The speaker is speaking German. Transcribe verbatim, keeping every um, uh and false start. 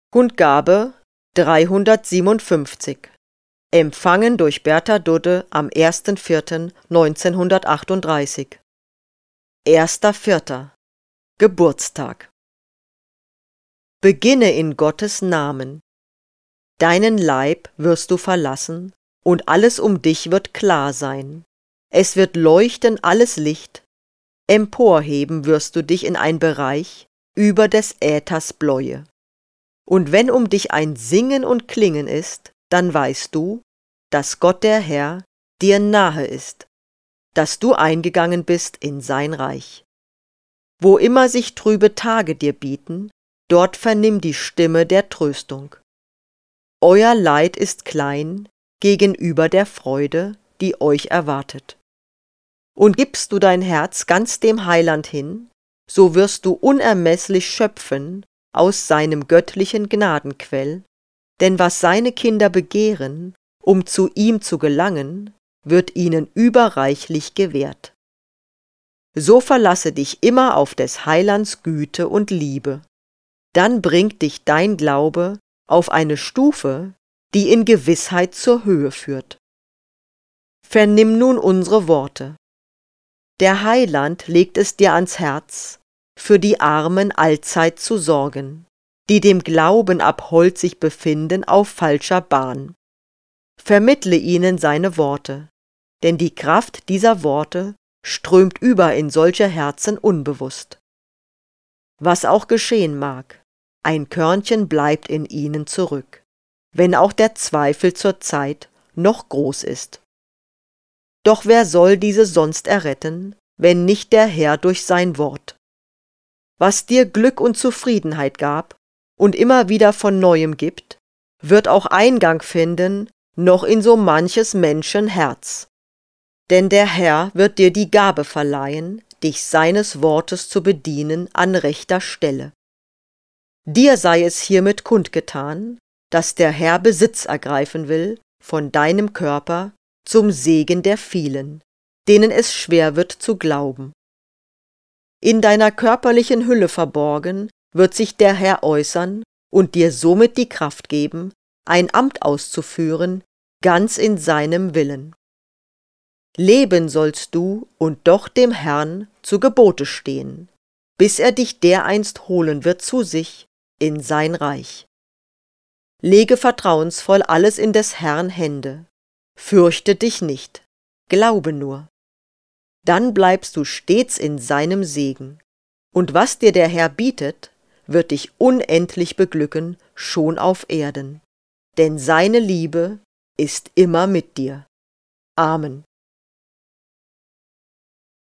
Kundgabe dreihundertsiebenundfünfzig. Empfangen durch Bertha Dudde am erster vierter neunzehnhundertachtunddreißig. erster vierter. Geburtstag. Beginne in Gottes Namen. Deinen Leib wirst du verlassen, und alles um dich wird klar sein. Es wird leuchten alles Licht. Emporheben wirst du dich in ein Bereich über des Äthers Bläue. Und wenn um dich ein Singen und Klingen ist, dann weißt du, dass Gott der Herr dir nahe ist, dass du eingegangen bist in sein Reich. Wo immer sich trübe Tage dir bieten, dort vernimm die Stimme der Tröstung. Euer Leid ist klein gegenüber der Freude, die euch erwartet. Und gibst du dein Herz ganz dem Heiland hin, so wirst du unermeßlich schöpfen aus seinem göttlichen Gnadenquell, denn was seine Kinder begehren, um zu ihm zu gelangen, wird ihnen überreichlich gewährt. So verlasse dich immer auf des Heilands Güte und Liebe, dann bringt dich dein Glaube auf eine Stufe, die in Gewissheit zur Höhe führt. Vernimm nun unsere Worte. Der Heiland legt es dir ans Herz, für die Armen allzeit zu sorgen, die dem Glauben abhold sich befinden auf falscher Bahn. Vermittle ihnen seine Worte, denn die Kraft dieser Worte strömt über in solche Herzen unbewusst. Was auch geschehen mag, ein Körnchen bleibt in ihnen zurück, wenn auch der Zweifel zur Zeit noch groß ist. Doch wer soll diese sonst erretten, wenn nicht der Herr durch sein Wort? Was dir Glück und Zufriedenheit gab und immer wieder von Neuem gibt, wird auch Eingang finden noch in so manches Menschen Herz. Denn der Herr wird dir die Gabe verleihen, dich seines Wortes zu bedienen an rechter Stelle. Dir sei es hiermit kundgetan, dass der Herr Besitz ergreifen will von deinem Körper zum Segen der vielen, denen es schwer wird zu glauben. In deiner körperlichen Hülle verborgen wird sich der Herr äußern und dir somit die Kraft geben, ein Amt auszuführen, ganz in seinem Willen. Leben sollst du und doch dem Herrn zu Gebote stehen, bis er dich dereinst holen wird zu sich in sein Reich. Lege vertrauensvoll alles in des Herrn Hände, fürchte dich nicht, glaube nur. Dann bleibst du stets in seinem Segen, und was dir der Herr bietet, wird dich unendlich beglücken, schon auf Erden, denn seine Liebe ist immer mit dir. Amen.